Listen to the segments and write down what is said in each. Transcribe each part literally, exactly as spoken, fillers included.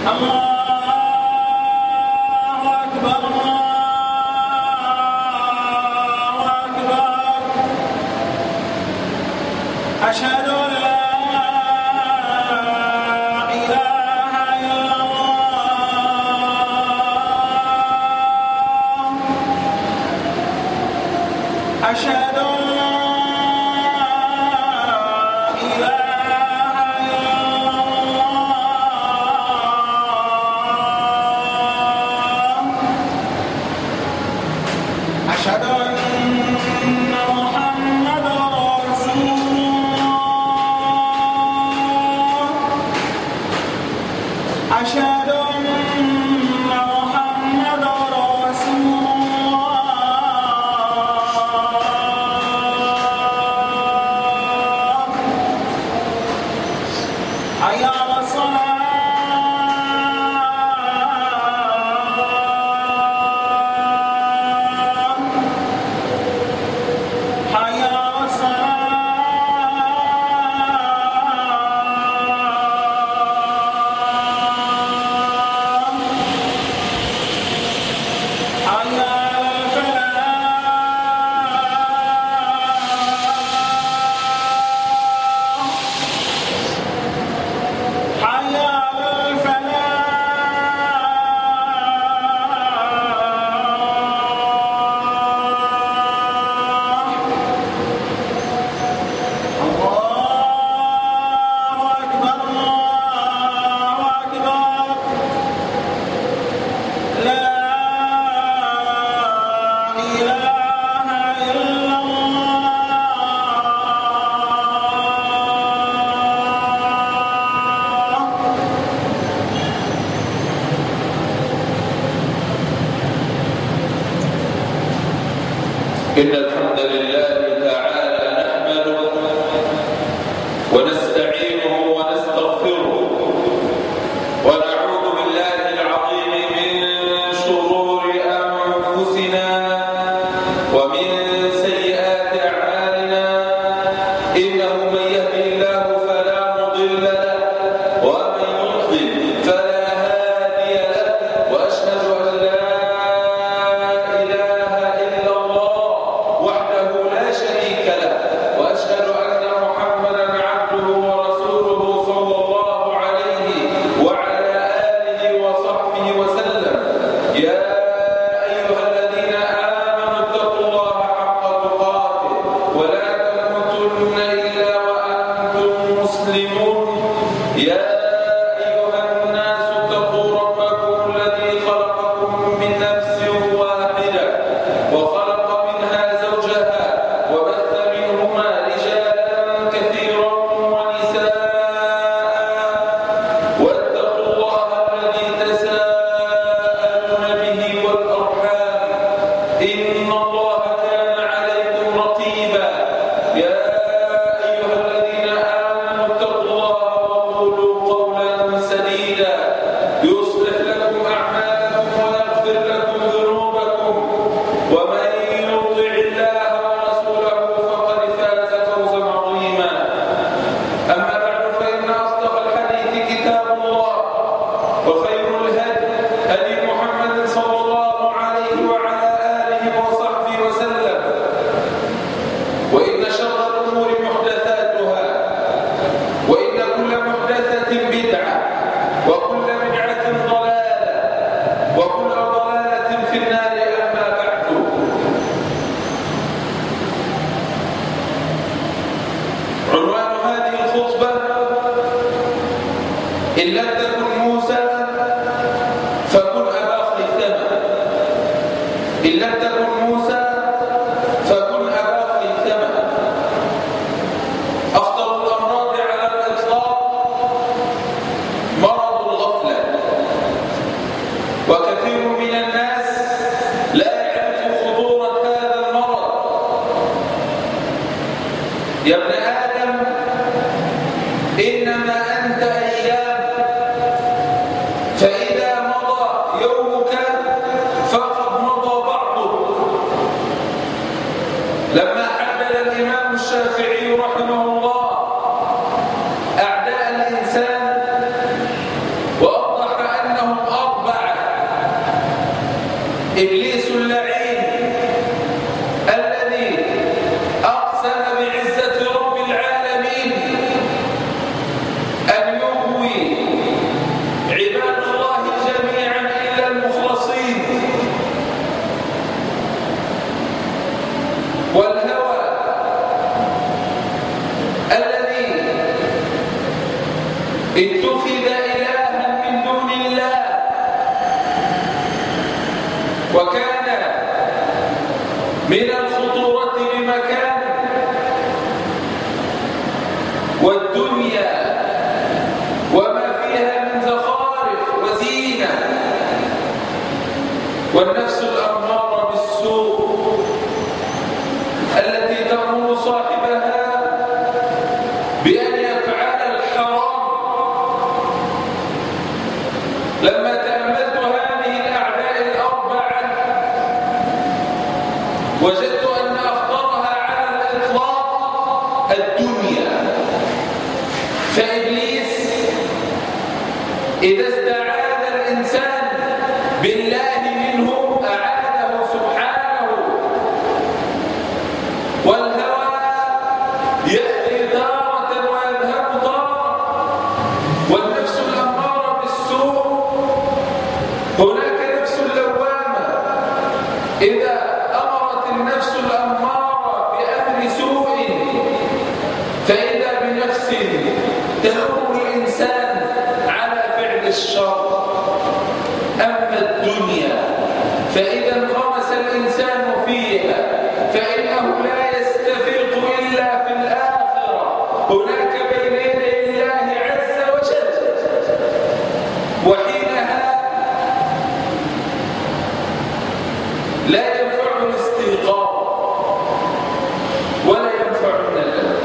إن الحمد لله تعالى نحمده ونستعينه ونستغفره ونعوذ بالله العظيم من شرور أنفسنا ومن سيئات أعمالنا إنه من يهده الله فلا مضل له ومن يضلل فلا هادي له وأشهد أن لا يا ابن آدم إنما أنت أيام فإذا مضى يومك فقد مضى بعضك. لما حدد الإمام الشافعي رحمه الله أعداء الإنسان وأوضح اتخذ إلها من دون الله، وكان من الخطورة بمكان، والدنيا وما فيها من زخارف وزينة، والنفس الأمارة بالسوء التي تأمر صاحبها بأن يفعل الحرام. لما تأملت هذه الأعداء الأربعة وجدت أن أخطرها على الإطلاق الدنيا، فإبليس إذا استعاذ الإنسان بالله منه أعاده سبحانه، والهوى يأتي تارة ويذهب تارة، والنفس الأمارة بالسوء هناك نفس لوامة، إذا أمرت النفس الأمارة بأمر سوء فإذا بنفس تأمر الإنسان على فعل الشر. أما الدنيا فإذا انغمس الإنسان فيها فإنه لا يستفيق إلا في الآخرة، هناك بين يدي الله عز وجل، وحينها لا ينفع الاستيقاظ ولا ينفع الندم.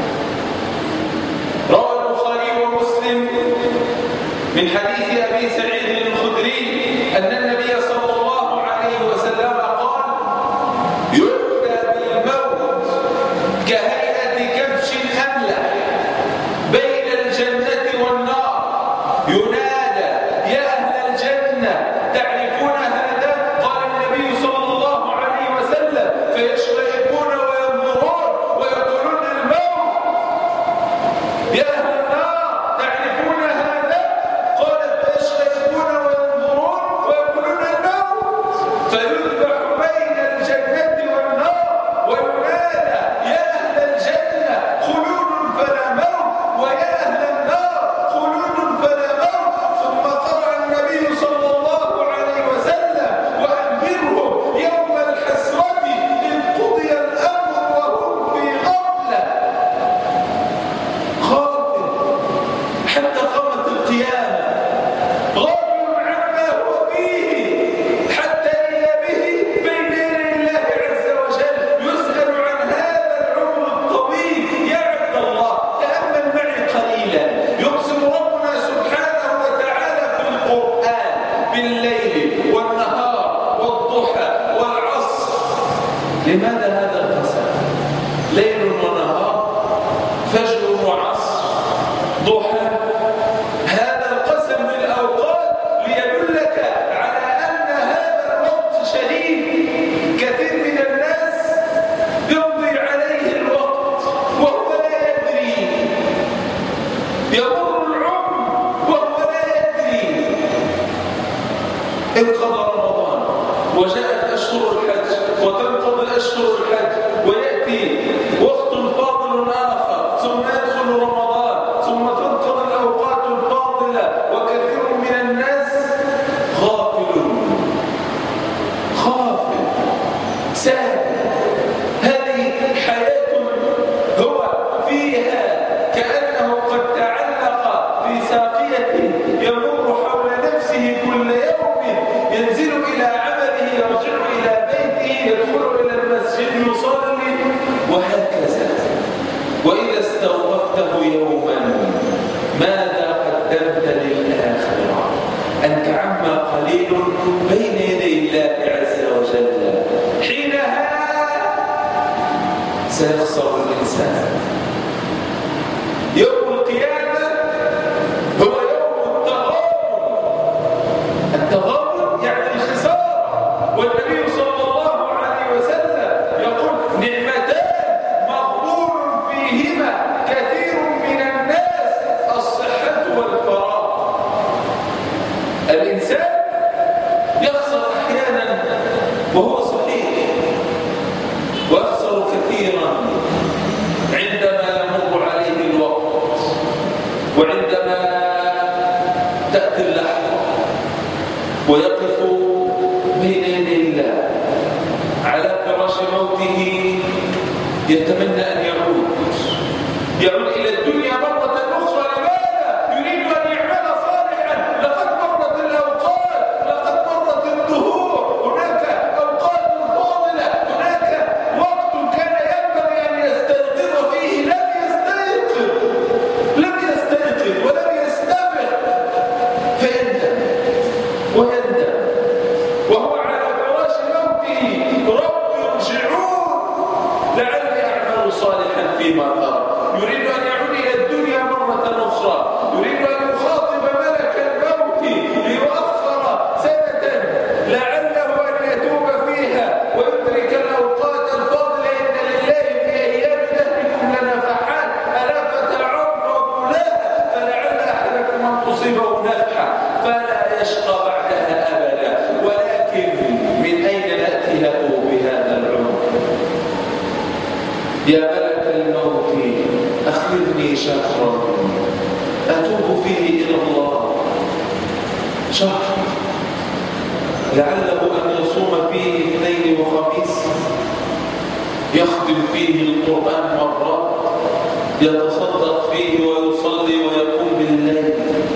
روى البخاري ومسلم من حديث أبي سعيد الخدري أن النبي صلى الله عليه وسلم قال: يؤتى بالموت كهيئة كبش أملح بين الجنة والنار، ينادى: يا أهل الجنة تعرفون هذا؟ قال النبي صلى الله عليه وسلم: فيشرئبون وينظرون ويقولون الموت. يا أهل النار تعرفون هذا؟ قال: فيشرئبون وينظرون ويقولون الموت. فيذبح بين الجنة والنار وينادى: يا أهل الجنة خلود فلا موت، ويا أهل النار خلود فلا موت. ثم قرأ النبي صلى الله عليه وسلم: وأنذرهم يوم الحسرة إذ قضي الأمر وهم في غفلة. غافل حتى قامت القيامة، غافل عما هو فيه، حتى إذا به بين يدي الله عز وجل يسأل عن هذا العمر الطويل. يا عبد الله تأمل معي قليلا، يقسم ربنا سبحانه وتعالى في القرآن بالليل والنهار والضحى والعصر. لماذا هذا القسم؟ ليل ونهار، فجر وعصر، ضحى. هذا القسم بالأوقات ليدلك على أن هذا الوقت شديد. كثير من الناس يمضي عليه الوقت وهو لا يدري، يمر العمر وهو لا يدري. انقضى رمضان وجاءت أشهر الحج وتنقضي أشهر الحج ويأتي وقت فاضل آخر، ثم يدخل رمضان، ثم تنقضي الأوقات الفاضلة، وكثير من الناس غافل غافل سهل. هذه حياة هو فيها كأنه قد تعلق في ساقية يمر حول نفسه كل يوم، ينزل إلى عمله، يرجع إلى بيته، يدخل إلى المسجد يصلي، وهكذا. وإذا استوقفته يوما ماذا قدمت للآخرة؟ أنت عما قليل بين يدي الله عز وجل. حينها سيخسر الإنسان. يوم القيامة هو يوم التغابن. التغابن يعني الخسارة. والنبي صلى الله عليه وسلم يقول: نعمتان مغبون فيهما كثير من الناس، الصحة والفراغ. الإنسان يخسر أحيانا وهو صحيح، ويخسر كثيرا عندما يمر عليه الوقت، وعندما تأتي اللحظة ويقف بين يدي الله على فراش موته، يتمنى أن يعود يعود إلى الدنيا مرة أخرى. لماذا؟ يريد أن يعمل صالحا. لقد مرت الأوقات، لقد مرت الدهور، هناك أوقات فاضلة، هناك وقت كان ينبغي أن يستيقظ فيه، لم يستيقظ لم يستيقظ ولم يستبق، فيندم ويندم وهو على فراش موته: رب ارجعون لعلي أعمل صالحا فيما ترك. يريد أن يعود إلى الدنيا مرة أخرى، يريد أن يخاطب ملك الموت ليؤخر سنة لعله أن يتوب فيها ويدرك الأوقات الفاضلة. إن لله في أيام دهركم لنفحات ألا فتعرضوا لها فلعل أحدكم أن تصيبه نفحة فلا يشقى بعدها أبدا. ولكن من أين نأتي له بهذا العمر؟ يا ملك الموت أخرني شهرا أتوب فيه إلى الله، شهر لعله أن يصوم فيه اثنين وخميس، يخدم فيه القرآن مرات، يتصدق فيه ويصلي ويقوم بالليل،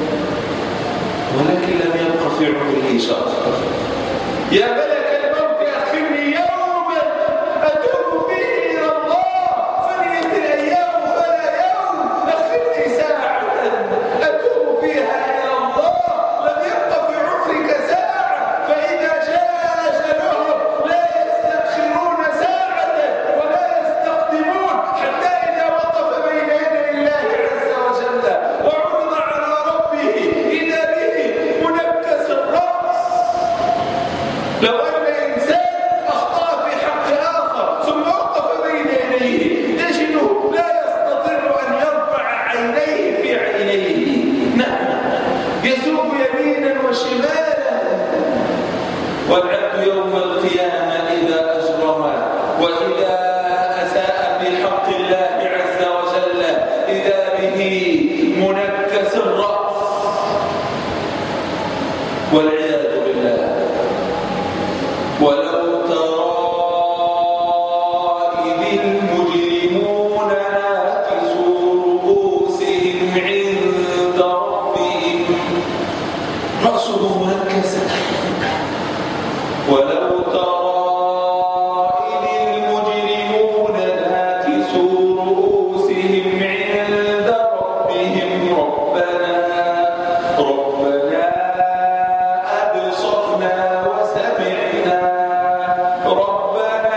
ولكن لم يبق في عمره شهر. يا ملك الموت أخرني يوما أتوب فيه إلى الله، فليت الأيام فلا يوم، أخرني ساعة أتوب فيها إلى الله. لم يبق في عمرك ساعة، فإذا جاء أجلهم لا يستأخرون ساعة ولا يستقدمون، حتى إذا وقف بين يدي الله عز وجل وعرض على ربه إذا به منكس الرأس. لو أن إنسان أخطأ في حق آخر ثم وقف بين يديه تجده لا يستطيع أن يرفع عينيه في عينيه، نعم يسوق يمينا وشمالا. والعبد يوم القيامة إذا أجرم وإذا أساء في حق الله عز وجل إذا به منكس الرأس والعياذ بالله. ولو ترى إذ المجرمون ناكسوا رؤوسهم عند ربهم، رأسه منكسة. ولو ترى إذ المجرمون ناكسوا رؤوسهم عند ربهم ربنا ربنا أبصرنا وسمعنا ربنا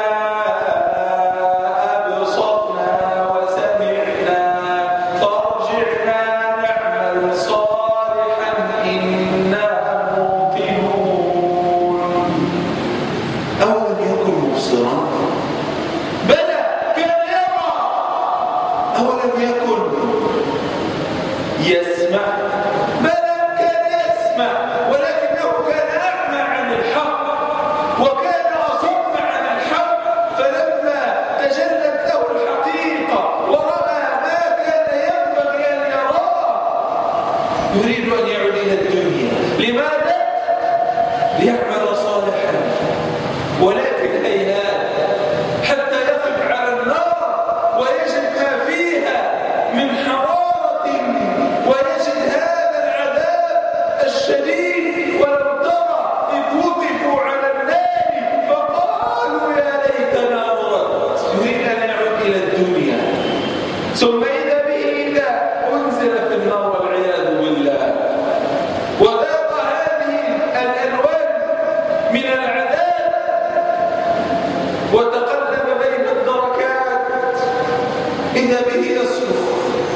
أبصرنا وسمعنا فارجعنا نعمل صالحا إنا موقنون. أولم يكن مبصرا؟ بلى كان يرى. أولم يكن يسمع؟ بلى كان يسمع، ولكنه كان أعمى عن الحق وكان أصم عن الحق، فلما تجلت له الحقيقة ورأى ما كان ينبغي أن يراه يريد أن يعود إلى الدنيا. لماذا؟ ليعمل صالحا، ولكن هيهات حتى يقف على النار ويجد ما فيها من حرارة ويجد هذا العذاب الشديد. ولو ترى إذ وقفوا على النار فقالوا يا ليتنا نرد. يريد أن يعود إلى الدنيا، ثم إذا به إذا أنزل في النار والعياذ بالله وذاق هذه الألوان من العذاب وتقلب بين الدركات، إذا به يصرخ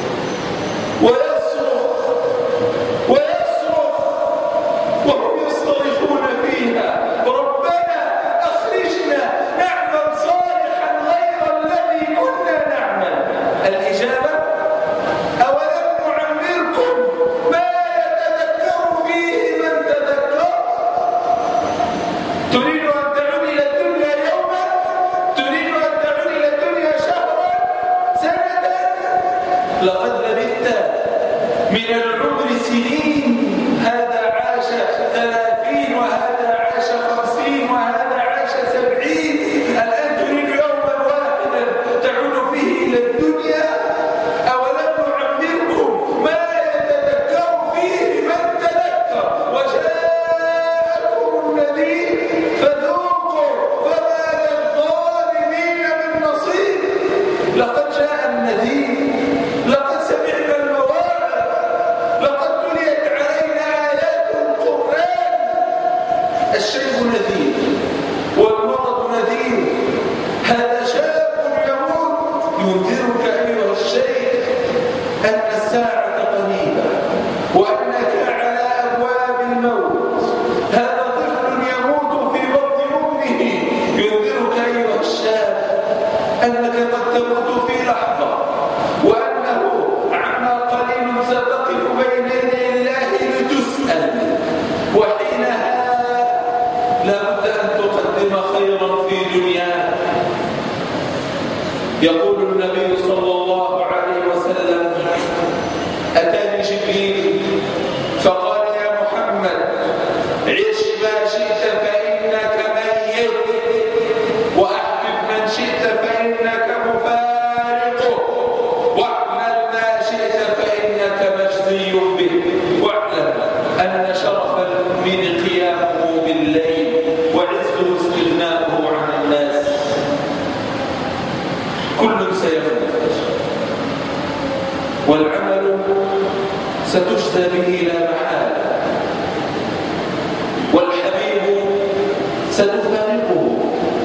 ويصرخ ويصرخ وهم يصطرخون فيها ربنا أخرجنا نعمل صالحا غير الذي كنا نعمل. الإجابة أولم نعمركم ما يتذكر فيه من تذكر. تريد أن تعود إلى الدنيا يوما؟ تريد أن تعود إلى الدنيا شهرا؟ سنة؟ لقد لبثت من العمر سنين. جبريل فقال يا محمد عش ما شئت فإنك ميت وأحبب من شئت فإنك مفارقه واعمل ما شئت فإنك مجزي به واعلم أن شرف المؤمن قيامه بالليل وعزه استغناؤه عن الناس. كل سيموت والعمل ستجزى به لا محالة والحبيب ستفارقه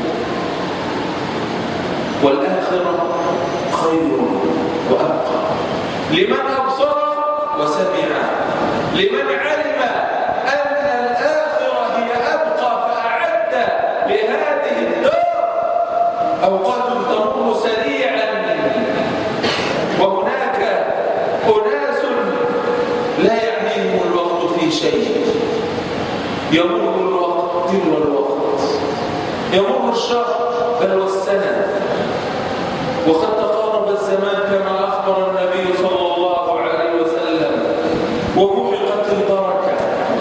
والآخرة خير وأبقى لمن أبصر وسمع لمن علم أن الآخرة هي أبقى فأعد لهذه الدار أوقات تمر سريعا وهناك أناس لا يعنيهم الوقت في شيء يمر الوقت تلو الوقت يمر الشهر بل والسنة وقد تقارب الزمان كما أخبر النبي صلى الله عليه وسلم ومحقت البركة.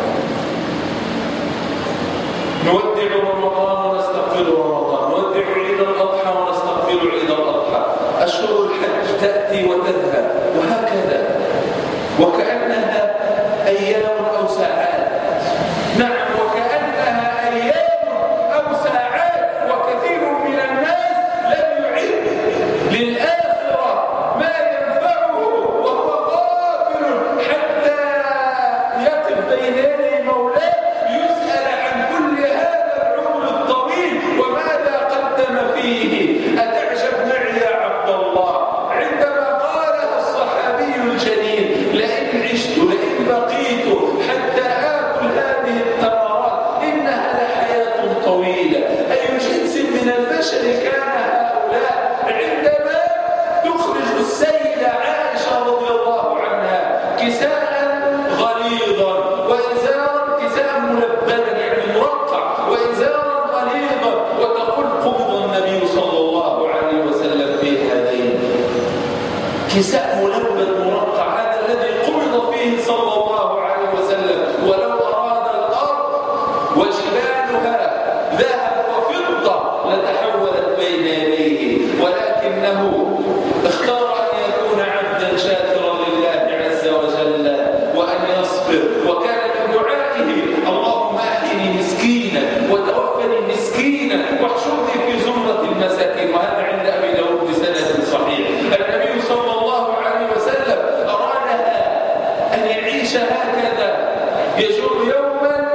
نودع رمضان ونستقبل رمضان نودع عيد الأضحى ونستقبل عيد الأضحى أشهر الحج تأتي وتذهب وهكذا وكأنها أيام أو ساعات. نعم وكأنها أيام أو ساعات وكثير من الناس لم يعد للآخرة ما ينفعه وهو غافل حتى يقف بين يدي مولاه يسأل عن كل هذا العمر الطويل وماذا قدم فيه. أتعجب معي يا عبد الله عندما قالها الصحابي الجليل لئن عشت لئن بقيت حتى آكل هذه التمرات إنها لحياة طويلة. أي جنس من البشر كان هؤلاء عندما تخرج السيدة عائشة رضي الله عنها كساء غليظا وإزارا كساء ملبدا يعني مرقع وإزارا غليظا وتقول قبض النبي صلى الله عليه وسلم في هذين كساء ملبد مرقع هذا الذي قبض فيه صلى الله عليه وسلم ولو أراد الأرض وجبالها ذهب وفضة لتحولت بين يديه ولكنه اختار أن يكون عبدا شاكرا لله عز وجل وأن يصبر وكان من دعائه اللهم أحيني مسكينا وتوفني مسكينا واحشرني في زمرة المساكين وهذا عند أبي داود بسند صحيح. النبي صلى الله عليه وسلم أرادها أن يعيش هكذا يجر يوما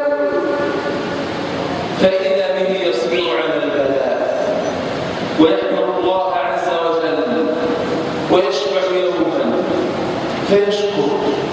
فإذا به يصبر على البلاء ويحمد الله عز وجل ويشبع يوما فيشكر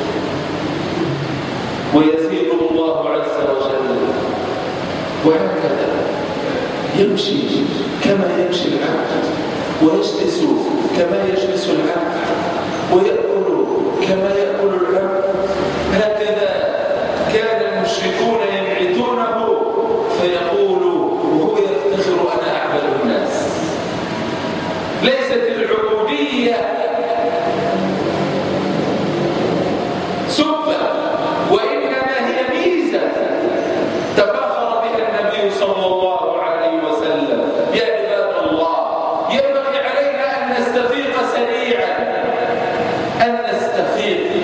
ويزيد الله عز وجل وهكذا يمشي كما يمشي العبد ويجلس كما يجلس العبد ويأكل كما يأكل العبد. هكذا كان المشركون ينعتونه فيقول وهو يفتخر أنا أعبد الناس. ليست العبودية سبة وإنما هي ميزة تفاخر بها النبي صلى الله عليه وسلم. يا عباد الله ينبغي علينا أن نستفيق سريعا أن نستفيق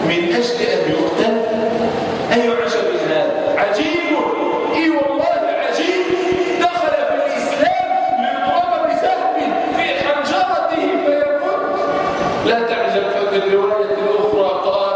من أجل أن يقتل؟ أي عجب هذا؟ عجيب، إي والله عجيب، دخل في الإسلام ليضرب بسهم في حنجرته فيموت. لا تعجب، ففي الرواية الأخرى قال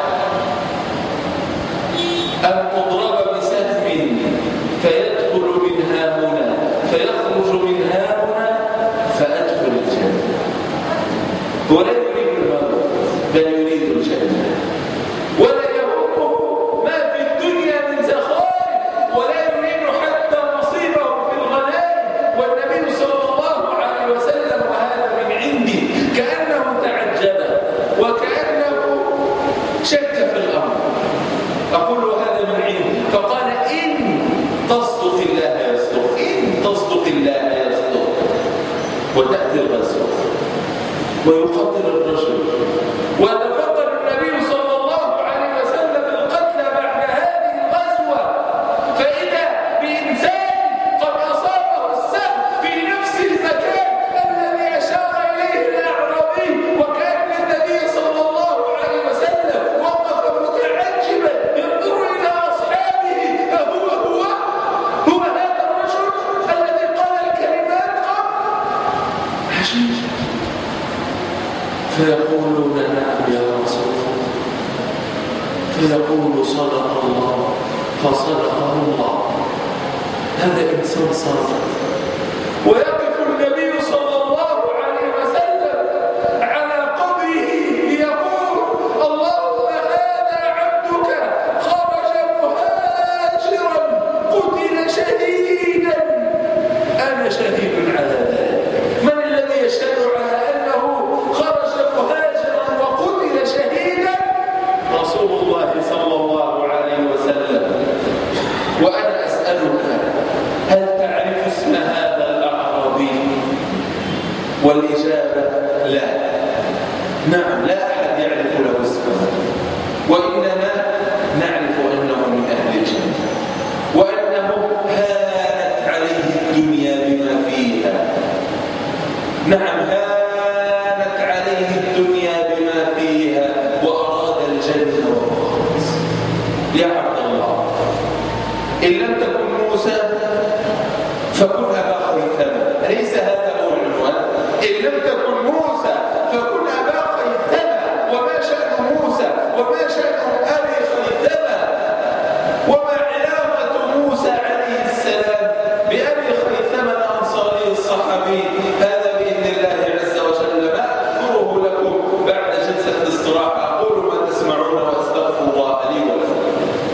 أن أضرب بسهم فيدخل من ها هنا فيخرج من ها هنا فأدخل الجنة. ولا يريد الموت بل يريد الجنة، ولا يهمه ما في الدنيا من زخارف، ولا يريد حتى نصيبه في الغنائم. والنبي صلى الله عليه وسلم وهذا من عندي كأنه تعجب وكأنه شك في الأمر. أقول هذا من عندي، فقال إن تصدق الله يصدق، إن تصدق الله يصدق. وتأتي الغزوة ويقتل الرجل، وتفضل النبي صلى الله عليه وسلم القتل بعد هذه الغزوة، فإذا بإنسان قد أصابه السهم في نفس المكان الذي أشار إليه الأعرابي، وكان النبي صلى الله عليه وسلم وقف متعجبا ينظر إلى أصحابه، أهو هو هو هذا الرجل الذي قال الكلمات قبل؟ عجيب. فيقولون نعم يا رسول الله، فيقول صدق الله فصدقه الله. هذا إنسان صادق. ويقف النبي صلى الله عليه وسلم على قبره ليقول اللهم هذا عبدك خرج مهاجرا قتل شهيدا، أنا شهيد على ذلك. من الذي يشهد على أنه خرج مهاجرا وقتل شهيدا؟ رسول الله صلى الله عليه وسلم. وأنا أسألك، هل تعرف اسم هذا الأعرابي؟ والإجابة لا. نعم، لا أحد يعرف له اسمه، وإنما نعرف أنه من أهل الجنة، وأنه هانت عليه الدنيا بما فيها. نعم، هانت عليه الدنيا بما فيها وأراد الجنة وفقط. يا عبد الله، إن لم تكن موسى فكن أبا خيثمة. أليس هذا هو العنوان؟ إن لم تكن موسى فكن أبا خيثمة. وما شأن موسى وما شأن أبي خيثمة؟ وما علاقة موسى عليه السلام بأبي خيثمة الأنصاري الصحابي؟ هذا بإذن الله عز وجل ما أذكره لكم بعد جلسة الاستراحة. أقول ما تسمعون وأستغفر الله لي ولكم.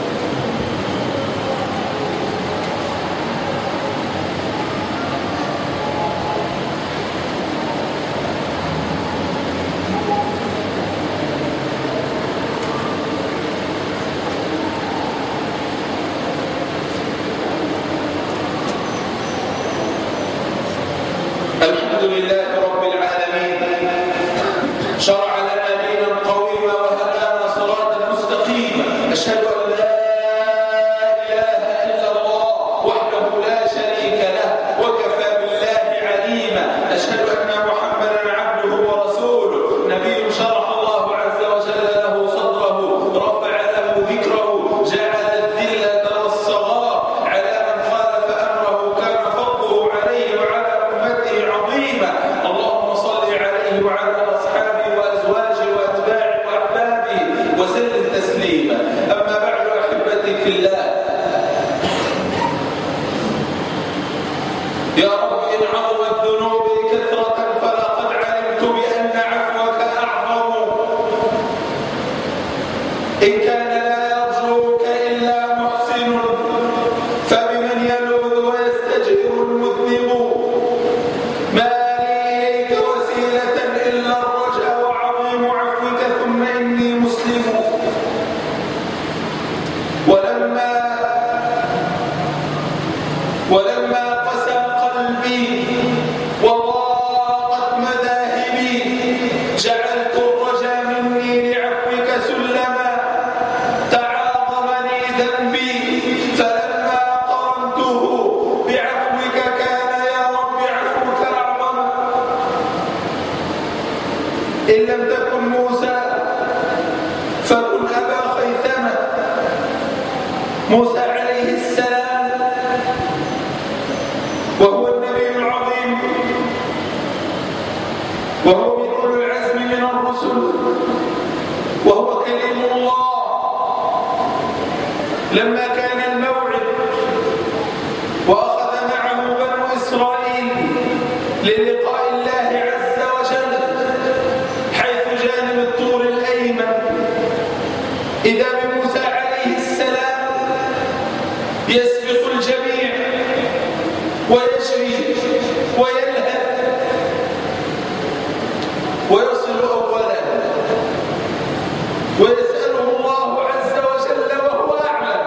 الحمد لله رب العالمين، شرع لنا دينا قويما وهدانا صراطا مستقيما. أشهد أن لا إله إلا الله وحده لا شريك له وكفى بالله عليما. أشهد أن محمدا عبده ورسوله، نبي شرح الله عز وجل له صدره، رفع له ذكره، جعل الذلة والصغار على من خالف أمره، كان فضله عليه وعلى أمته عظيما. اللهم صل عليه وعلى أصحابه وأزواجه وأتباعه وأحبابه وسلم تسليما. أما بعد، أحبتي في الله، يا رب إن عظمت ذنوبي كثرة فلقد علمت بأن عفوك أعظم. إن كان لا يرجوك إلا محسن فبمن يلوذ ويستجئر المذنب. ما لي إليك وسيلة إلا الرجاء وعظيم عفوك ثم إني مسلم. ولما ولما قسى قلبي وضاقت مذاهبي جعلت الرجا مني لعفوك سلما. موسى عليه السلام وهو النبي العظيم وهو من أولي العزم من الرسل وهو كليم الله. لما كان الموعد وأخذ معه بنو إسرائيل للقاء الله عز وجل حيث جانب الطور الأيمن، إذا بموسى عليه السلام يسبق الجميع ويجري ويلهث ويصل أولا ويسأله الله عز وجل وهو أعلم: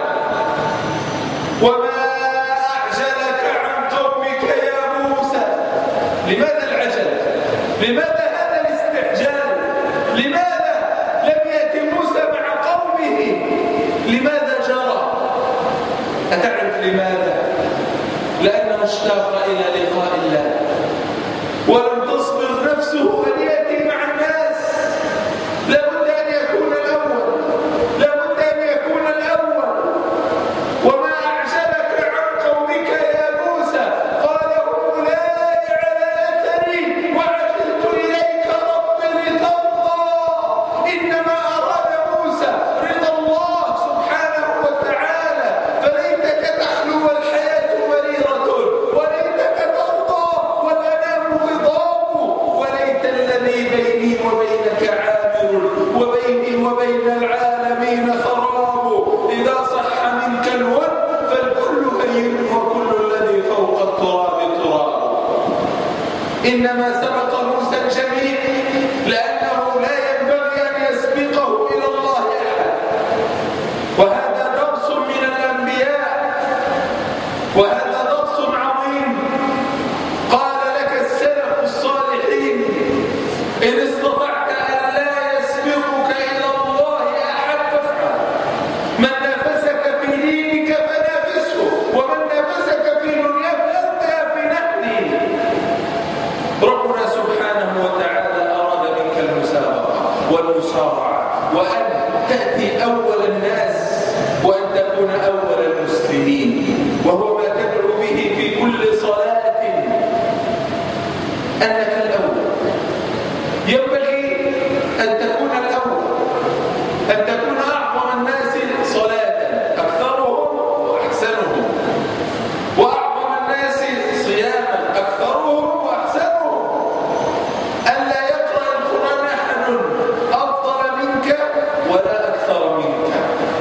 وما أعجلك عن قومك يا موسى؟ لماذا العجل؟ لماذا هذا الاستعجال؟ لماذا لم يأتي موسى مع قومه؟ لماذا جرى؟ أتعرف لماذا؟ لأنه اشتاق إلى لقاء الله ولم تصبر نفسه أن يأتي مع الناس. لابد أن يكون الأول، لابد أن يكون الأول. وما أعجلك عن قومك يا موسى؟ قال: أولئك على أثري وعجلت إليك رب لترضى. إنما أراد موسى رضا الله سبحانه وتعالى، فليتك تحلو الحياة مريرة وليتك ترضى والأنام غضاب، وليت الذي بيني وبينك عامر وبيني وبين العالمين خراب. إذا صح منك الود فالكل هين وكل الذي فوق التراب تراب. إنما سبق موسى الجميع لأنه لا ينبغي أن يسبقه إلى الله أحد. وهذا درس من الأنبياء، وهذا درس عظيم. قال لك السلف الصالحين: إن استطعت أن لا يسبقك إلى الله أحد فافعل. من نافسك في دينك فنافسه، ومن نافسك في دنياك فأنت في نحره. ربنا سبحانه وتعالى أراد منك المسابقة والمسارعة، وأن تأتي أول الناس وأن تكون أول المسلمين، وهو ما تدعو به في كل صلاة أنك الأول. ينبغي أن تكون الأول، أن تكون أعظم الناس صلاة، أكثرهم وأحسنهم، وأعظم الناس صياما، أكثرهم وأحسنهم. ألا يقرأ القرآن أحد أفضل منك ولا أكثر منك.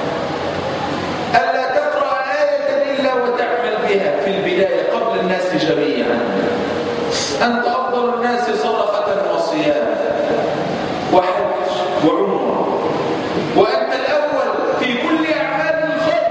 ألا تقرأ آية إلا وتعمل بها في البداية قبل الناس جميعا. أنت أفضل الناس صدقة وصيام وحج وعمرة، وأنت الأول في كل أعمال الخير.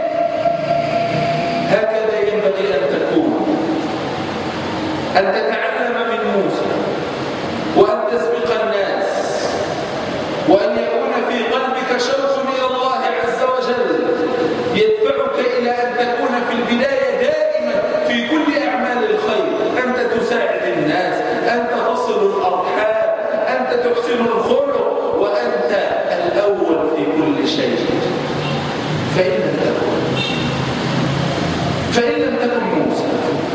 هكذا ينبغي أن تكون، أن تتعلم من موسى وأن تسبق الناس، وأن يكون في قلبك شوق إلى الله عز وجل يدفعك إلى أن تكون في البداية دائما في كل أعمال الخير. أنت تساعد الناس، أنت تصل الأرحام، أنت تحسن الخلق، وأنت الأول في كل شيء. فإن لم تكن فإن لم تكن موسى،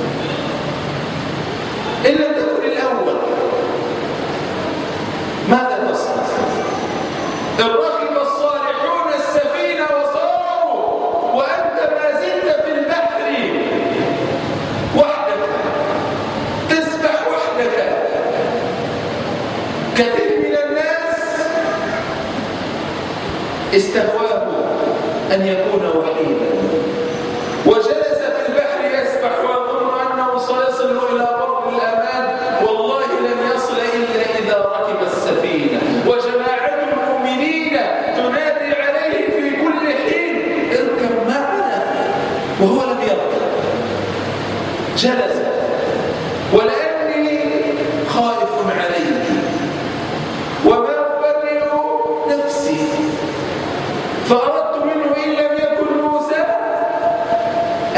إن لم تكن الأول، ماذا تصنع؟ ركب الصالحون السفينة وصاروا وأنت ما زلت في البحر وحدك، تسبح وحدك. كثير من الناس استهواه أن يكون وحيدا، وجلس في البحر يسبح ويظن أنه سيصل إلى بر الأمان. والله لن يصل إلا إذا ركب السفينة، وجماعة المؤمنين تنادي عليه في كل حين: اركب معنا، وهو لم يركب. جلس ولأني خائف عليه وما أبرئ نفسي، فأردت منه إن لم يكن موسى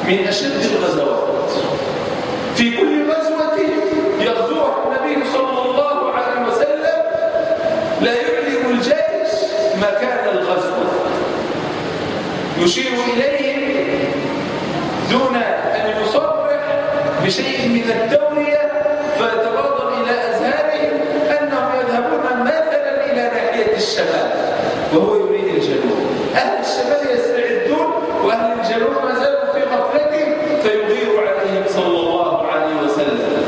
من أشد الغزوات. في كل غزوة يغزوها النبي صلى الله عليه وسلم لا يعلم الجيش مكان الغزو، يشير إليهم دون أن يصرح بشيء من التورية، فيتبادر إلى أذهانهم أنهم يذهبون مثلا إلى ناحية الشمال وهو يريد الجنوب. أهل الشمال يستعدون وأهل الجنوب ما زالوا في غفلتهم، فيغير عليهم صلى الله عليه وسلم.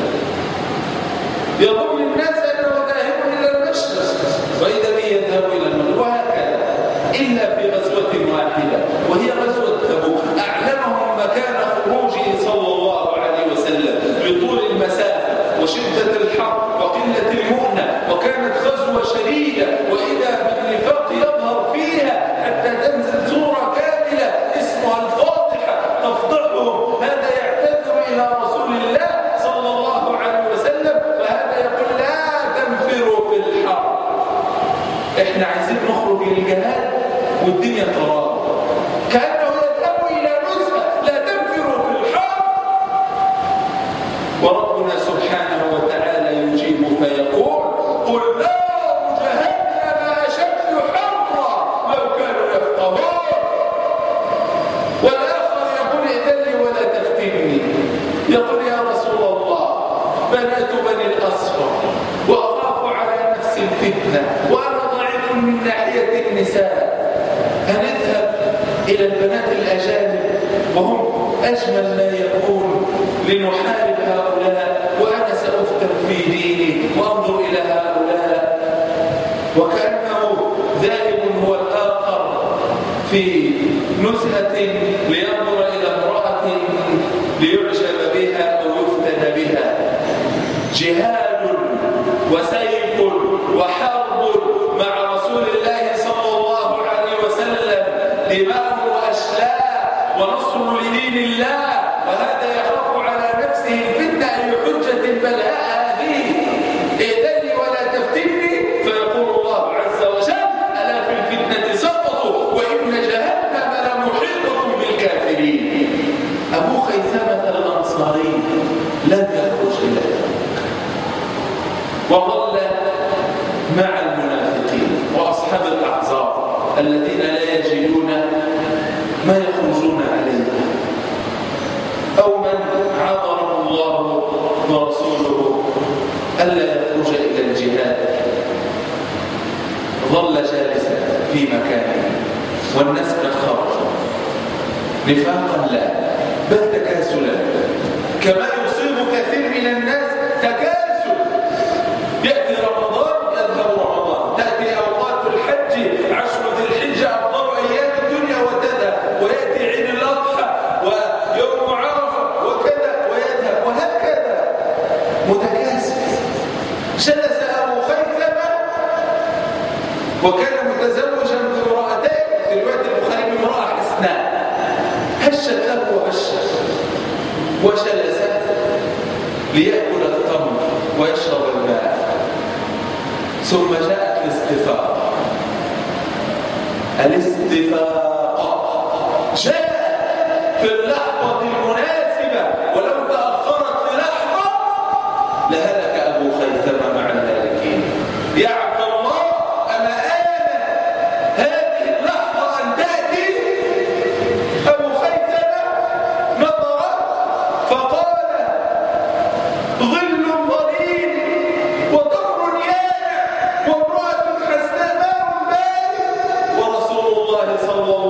يظن الناس أنه ذاهب إلى المشرق وإذا به يذهب إلى المغرب، وهكذا إلا في غزوة واحدة وهي غزوة تبوك أعلمهم مكان خروجه صلى الله عليه وسلم بطول المسافة وشدة الحر وقلة المؤنة، وكانت غزوة شديدة وإذا بالنفاق يظهر فيها حتى تنزل سورة كاملة اسمها الفاضحة تفضحهم. هذا يعتذر إلى رسول الله صلى الله عليه وسلم وهذا يقول لا تنفروا في الحر، احنا عايزين نخرج للجهاد والدنيا تراب، كأنه يذهب إلى نزهة لا تنفروا في الحر. وربنا سبحانه وتعالى يجيب فيقول قل نار جهنم أشد حرا لو كانوا يفقهون. والآخر يقول ائذن لي ولا تفتني، يقول يا رسول الله بنات بني الأصفر وأخاف على نفسي الفتنة وأنا ضعيف من ناحية النساء، هنذهب إلى البنات الأجانب وهم أجمل ما يكون لنحارب هؤلاء وأنا سأفتن في ديني وأنظر إلى هؤلاء. وكأنه ذاهب هو الآخر في نزهة لينظر إلى امرأة ليعجب بها أو يفتن بها. جهاد وسيف وحرب مع رسول الله صلى الله عليه وسلم، دماء وأشلاء ونصر لدين الله، وهذا يخاف على نفسه الفتنة أي حجة بلاء هذه. ائذن لي ولا تفتني، فيقول الله عز وجل ألا في الفتنة سقطوا وإن جهنم لمحيطة بالكافرين. أبو خيثمة الأنصاري لم يخرج إلى ذلك وظل مع المنافقين وأصحاب الأعذار الذين لا يجدون ما يخرجون عليه، أو من عذره الله ورسوله ألا يخرج إلى الجهاد. ظل جالسا في مكانه والناس قد خرجوا نفاقا لا بل تكاسلا، كما يصيب كثير من الناس تكاسل. يأتي رمضان يذهب رمضان، تأتي أوقات الحج عشر ذي الحجة أفضل أيام الدنيا وتذهب، ويأتي عيد الأضحى ويوم عرفة وكذا ويذهب، وهكذا متكاسل. جلس أبو خيثمة وكان متزوجا بامرأتين، في رواية البخاري بامرأة حسناء، هشت له وهشت وجلس ليأكل التمر ويشرب الماء. ثم جاءت الاستفاقة. الاستفاقة جاء في اللحظة المناسبة، ولو تأخرت للحظة لهلك أبو خيثمة مع الهالكين. يا عبد الله أما آمن هذه اللحظة أن تأتي؟ أبو خيثمة نظر فقال ظل ظليل وطر يانع وامرأة حسناء بارد ورسول الله صلى الله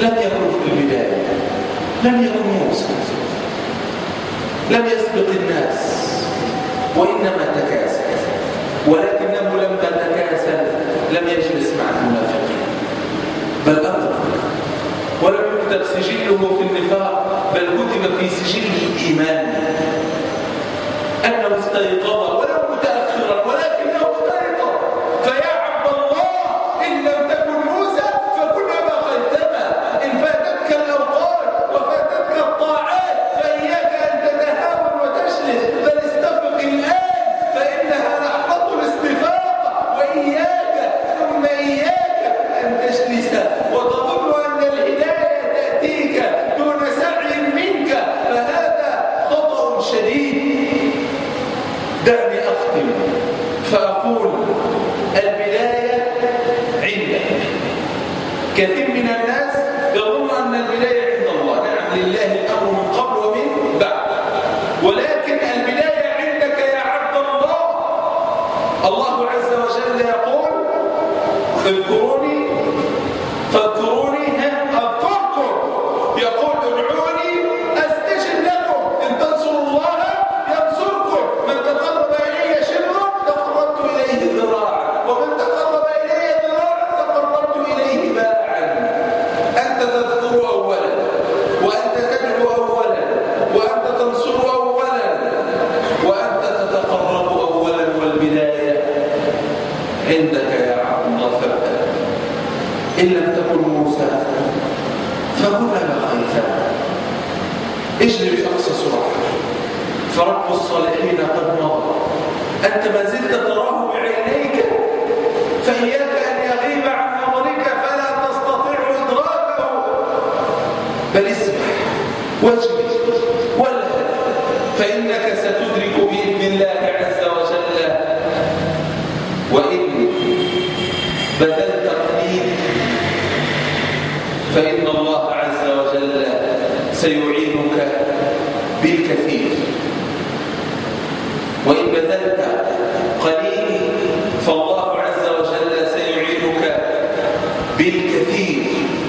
لم يكن في البداية، لم يكن موسى، لم يسبق الناس، وإنما تكاسل. ولكنه لما تكاسل لم يجلس مع المنافقين، بل أدرك، ولم يكتب سجله في النفاق، بل كتب في سجل الإيمان أنه استيقظ ولو متأخرا، ولكنه استيقظ. فيا عبد الله، إن لم تكن موسى فكن أبا خيثمة. إن فاتتك الأوقات وفاتتك الطاعات فإياك أن تتهاون وتجلس، بل استفق الآن فإنها لحظة الاستفاقة. وإياك ثم إياك أن تجلس وتظن أن الهداية تأتيك دون سعي منك، فهذا خطأ شديد. دعني أختم فأقول البداية عندك. كثير من الناس يظن أن البداية عند الله. نعم، لله الأمر من قبل ومن بعد، ولكن البداية عندك يا عبد الله. الله عز وجل يقول: اذكروني فاذكروني أذكركم. يقول: ادعوني أستجب لكم. إن تنصروا الله ينصركم. من تقرب إلي شبرا تقربت إليه ذراعا، ومن تقرب إلي ذراعا تقربت إليه باعا. أنت تذكر أولا، وأنت تدعو أولا، وأنت تنصر أولا، وأنت تتقرب أولا، والبداية عندك يا عبد الله. فابدأ. إن لم تكن موسى فكن أبا خيثمة. اجري بأقصى سرعة، فرب الصالحين قد مضى. أنت ما زلت تراه بعينيك، فإياك أن يغيب عن نظرك فلا تستطيع إدراكه. بل اسمح واجري والهد، فإنك ستدرك بإذن الله عز وجل. وإن بذلت قليل فإن الله عز وجل سيعينك بالكثير. وإن بذلت قليل فالله عز وجل سيعينك بالكثير.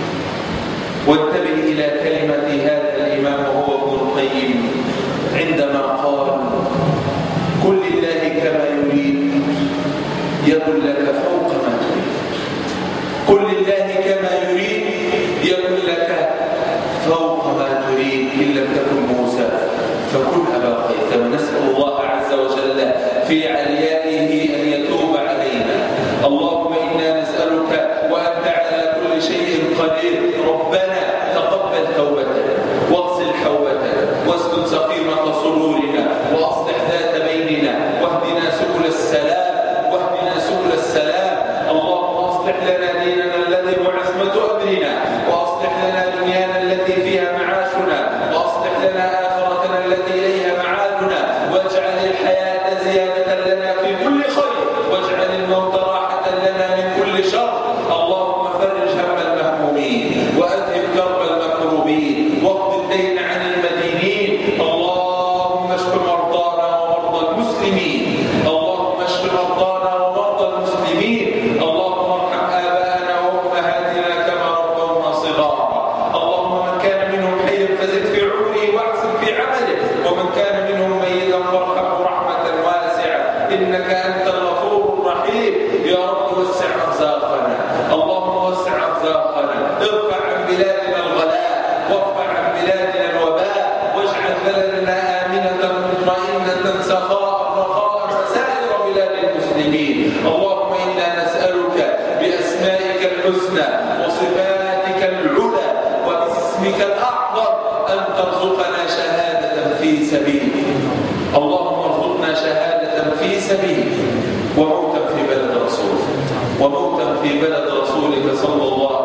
وانتبه إلى كلمة هذا الإمام وهو ابن القيم عندما قال: كن لله كما يريد يكن لك فوق ما تريد. كن لله كما يريد يكن لك فوق ما تريد. إن لم تكن موسى فكن أبا خيثمة. نسأل الله عز وجل في عليائه أن يتوب علينا. اللهم إنا نسألك وأنت على كل شيء قدير. ربنا تقبل توبتنا، واغسل حوبتنا، واسكن سقيمة صدورنا، وأصلح ذات بيننا، واهدنا سبل السلام، واهدنا سبل السلام. اللهم أصلح لنا ديننا الذي هو عصمة أمرنا، وأصلح لنا دنيانا التي فيها معاشنا، وأصلح لنا آخرتنا التي إليها معادنا، واجعل الحياة زيادة لنا في كل خير، واجعل الموت راحة لنا من كل شر. اللهم فرج هم المهمومين، وأذهب كرب المكروبين، واقض الدين عن المدينين. اللهم اشف مرضانا ومرضى المسلمين. اللهم اشف مرضانا ومرضى المسلمين. اللهم ارحم آباءنا وأمهاتنا كما ربونا صغارا. اللهم من كان منهم حيا فزد في عمره واحسن في عمله، ومن كان منهم ميتا فارحمه رحمة واسعة، إنك أنت الغفور الرحيم. يا رب وسع أرزاقنا، اللهم وسع أرزاقنا. ارفع عن بلادنا الغلاء، وارفع عن بلادنا الوباء، واجعل بلدنا آمنة مطمئنة سخاء رخاء وسائر بلاد المسلمين. اللهم إنا نسألك بأسمائك الحسنى وصفاتك العلى وباسمك الأعظم أن ترزقنا شهادة في سبيلك. اللهم ارزقنا شهادة في سبيلك، وموتا في بلد رسولك، وموتا في بلد رسولك صلى الله عليه وسلم.